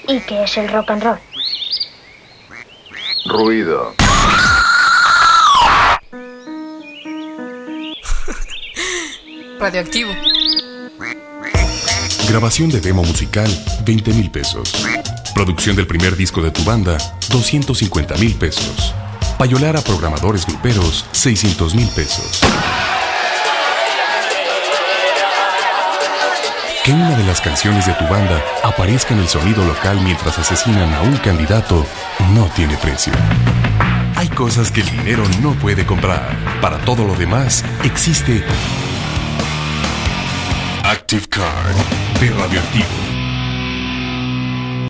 ¿Y qué es el rock and roll? Ruido. Radioactivo. Grabación de demo musical, 20,000 pesos. Producción del primer disco de tu banda, 250,000 pesos. Payolar a programadores gruperos, 600,000 pesos. Que una de las canciones de tu banda aparezca en el sonido local mientras asesinan a un candidato no tiene precio. Hay cosas que el dinero no puede comprar. Para todo lo demás, existe Active Card de Radioactivo.